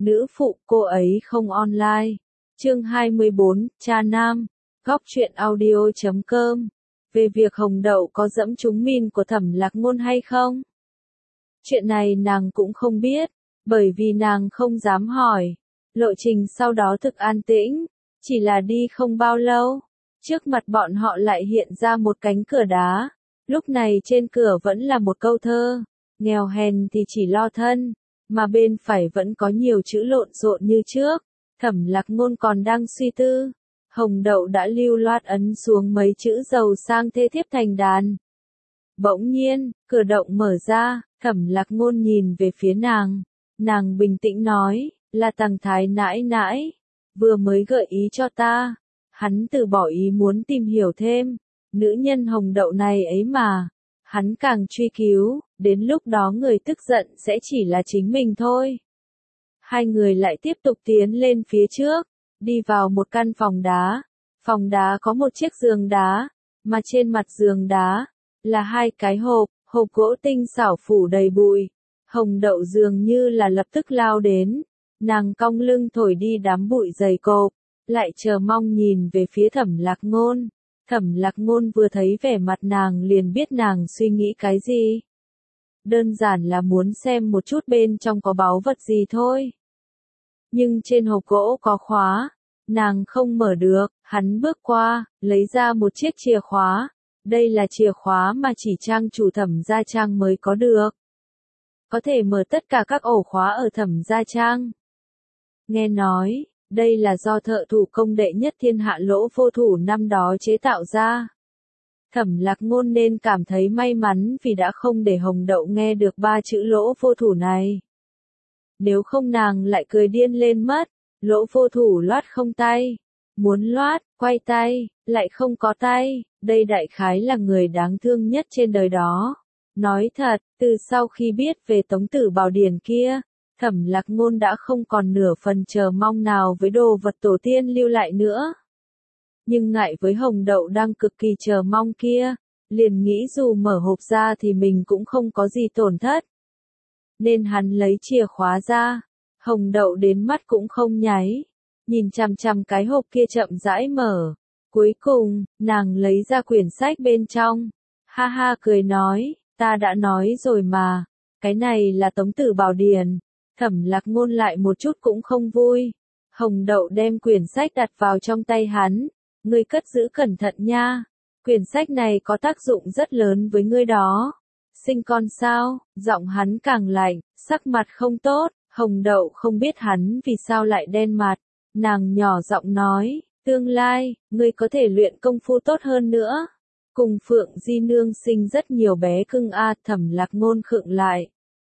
Nữ phụ cô ấy không online. Chương 24, cha nam. Góc truyện audio.com. Về việc Hồng Đậu có dẫm trúng min của Thẩm Lạc Ngôn hay không? Chuyện này nàng cũng không biết, bởi vì nàng không dám hỏi. Lộ trình sau đó thực an tĩnh, chỉ là đi không bao lâu. Trước mặt bọn họ lại hiện ra một cánh cửa đá. Lúc này trên cửa vẫn là một câu thơ. Nghèo hèn thì chỉ lo thân, mà bên phải vẫn có nhiều chữ lộn xộn như trước. Thẩm Lạc Ngôn còn đang suy tư. Hồng Đậu đã lưu loát ấn xuống mấy chữ giàu sang thê thiếp thành đàn. Bỗng nhiên, cửa động mở ra, Thẩm Lạc Ngôn nhìn về phía nàng. Nàng bình tĩnh nói, là Tằng Thái nãi nãi, vừa mới gợi ý cho ta. Hắn từ bỏ ý muốn tìm hiểu thêm, nữ nhân Hồng Đậu này ấy mà. Hắn càng truy cứu, đến lúc đó người tức giận sẽ chỉ là chính mình thôi. Hai người lại tiếp tục tiến lên phía trước, đi vào một căn phòng đá. Phòng đá có một chiếc giường đá, mà trên mặt giường đá là hai cái hộp gỗ tinh xảo phủ đầy bụi. Hồng Đậu dường như là lập tức lao đến, nàng cong lưng thổi đi đám bụi dày cộp, lại chờ mong nhìn về phía Thẩm Lạc Ngôn. Thẩm Lạc Ngôn vừa thấy vẻ mặt nàng liền biết nàng suy nghĩ cái gì. Đơn giản là muốn xem một chút bên trong có báu vật gì thôi. Nhưng trên hộp gỗ có khóa, nàng không mở được. Hắn bước qua, lấy ra một chiếc chìa khóa. Đây là chìa khóa mà chỉ trang chủ Thẩm Gia Trang mới có được. Có thể mở tất cả các ổ khóa ở Thẩm Gia Trang. Nghe nói, đây là do thợ thủ công đệ nhất thiên hạ Lỗ Vô Thủ năm đó chế tạo ra. Thẩm Lạc Ngôn nên cảm thấy may mắn vì đã không để Hồng Đậu nghe được ba chữ Lỗ Vô Thủ này. Nếu không nàng lại cười điên lên mất. Lỗ Vô Thủ loát không tay, muốn loát, quay tay, lại không có tay. Đây đại khái là người đáng thương nhất trên đời đó. Nói thật, từ sau khi biết về Tống Tử Bảo Điển kia, Thẩm Lạc Ngôn đã không còn nửa phần chờ mong nào với đồ vật tổ tiên lưu lại nữa. Nhưng ngại với Hồng Đậu đang cực kỳ chờ mong kia, liền nghĩ dù mở hộp ra thì mình cũng không có gì tổn thất. Nên hắn lấy chìa khóa ra. Hồng Đậu đến mắt cũng không nháy, nhìn chằm chằm cái hộp kia chậm rãi mở. Cuối cùng, nàng lấy ra quyển sách bên trong. Ha ha cười nói, ta đã nói rồi mà, cái này là Tống Tử Bảo Điển. Thẩm Lạc Ngôn lại một chút cũng không vui. Hồng Đậu đem quyển sách đặt vào trong tay hắn. Ngươi cất giữ cẩn thận nha. Quyển sách này có tác dụng rất lớn với ngươi đó. Sinh con sao? Giọng hắn càng lạnh, sắc mặt không tốt. Hồng Đậu không biết hắn vì sao lại đen mặt. Nàng nhỏ giọng nói, tương lai, ngươi có thể luyện công phu tốt hơn nữa. Cùng Phượng Di Nương sinh rất nhiều bé cưng a. Thẩm Lạc Ngôn khựng lại.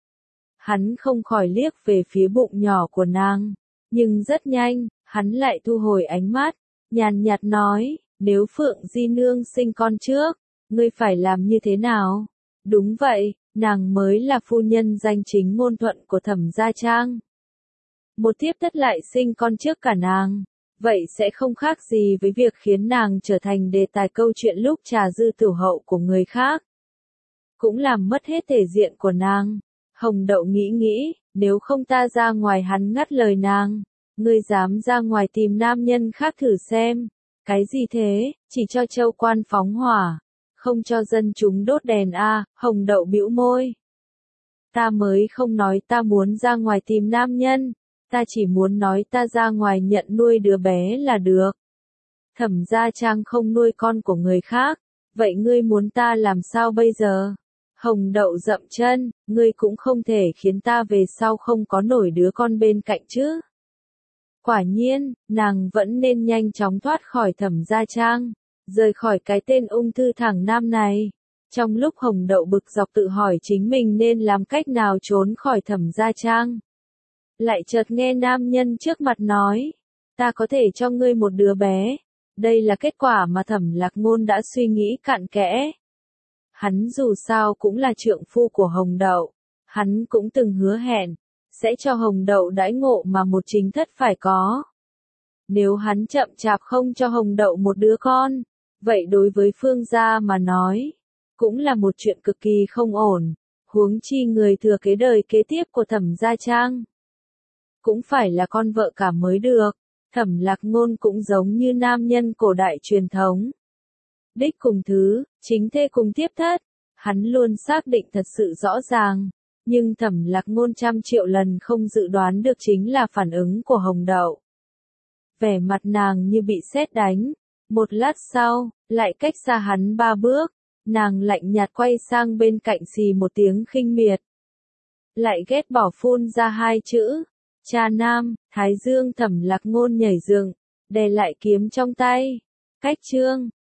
Hắn không khỏi liếc về phía bụng nhỏ của nàng. Nhưng rất nhanh, hắn lại thu hồi ánh mắt. Nhàn nhạt nói, nếu Phượng Di Nương sinh con trước, ngươi phải làm như thế nào? Đúng vậy, nàng mới là phu nhân danh chính ngôn thuận của Thẩm Gia Trang. Một thiếp thất lại sinh con trước cả nàng, vậy sẽ không khác gì với việc khiến nàng trở thành đề tài câu chuyện lúc trà dư tiểu hậu của người khác. Cũng làm mất hết thể diện của nàng. Hồng Đậu nghĩ, nếu không ta ra ngoài. Hắn ngắt lời nàng, ngươi dám ra ngoài tìm nam nhân khác thử xem. Cái gì thế, chỉ cho châu quan phóng hỏa, không cho dân chúng đốt đèn a. Hồng Đậu bĩu môi. Ta mới không nói ta muốn ra ngoài tìm nam nhân, ta chỉ muốn nói ta ra ngoài nhận nuôi đứa bé là được. Thẩm Gia Trang không nuôi con của người khác, vậy ngươi muốn ta làm sao bây giờ? Hồng Đậu dậm chân, ngươi cũng không thể khiến ta về sau không có nổi đứa con bên cạnh chứ. Quả nhiên, nàng vẫn nên nhanh chóng thoát khỏi Thẩm Gia Trang, rời khỏi cái tên ung thư thẳng nam này. Trong lúc Hồng Đậu bực dọc tự hỏi chính mình nên làm cách nào trốn khỏi Thẩm Gia Trang, lại chợt nghe nam nhân trước mặt nói, ta có thể cho ngươi một đứa bé. Đây là kết quả mà Thẩm Lạc Ngôn đã suy nghĩ cặn kẽ. Hắn dù sao cũng là trượng phu của Hồng Đậu, hắn cũng từng hứa hẹn, sẽ cho Hồng Đậu đãi ngộ mà một chính thất phải có. Nếu hắn chậm chạp không cho Hồng Đậu một đứa con, vậy đối với Phương gia mà nói, cũng là một chuyện cực kỳ không ổn, huống chi người thừa kế đời kế tiếp của Thẩm Gia Trang. cũng phải là con vợ cả mới được. Thẩm Lạc Ngôn cũng giống như nam nhân cổ đại truyền thống. Đích cùng thứ, chính thê cùng tiếp thất. Hắn luôn xác định thật sự rõ ràng. Nhưng Thẩm Lạc Ngôn trăm triệu lần không dự đoán được chính là phản ứng của Hồng Đậu. Vẻ mặt nàng như bị sét đánh. Một lát sau, lại cách xa hắn 3 bước. Nàng lạnh nhạt quay sang bên cạnh xì một tiếng khinh miệt. Lại ghét bỏ phun ra 2 chữ. Cha nam, Thái Dương Thẩm Lạc Ngôn nhảy dựng, đè lại kiếm trong tay. Cách chương.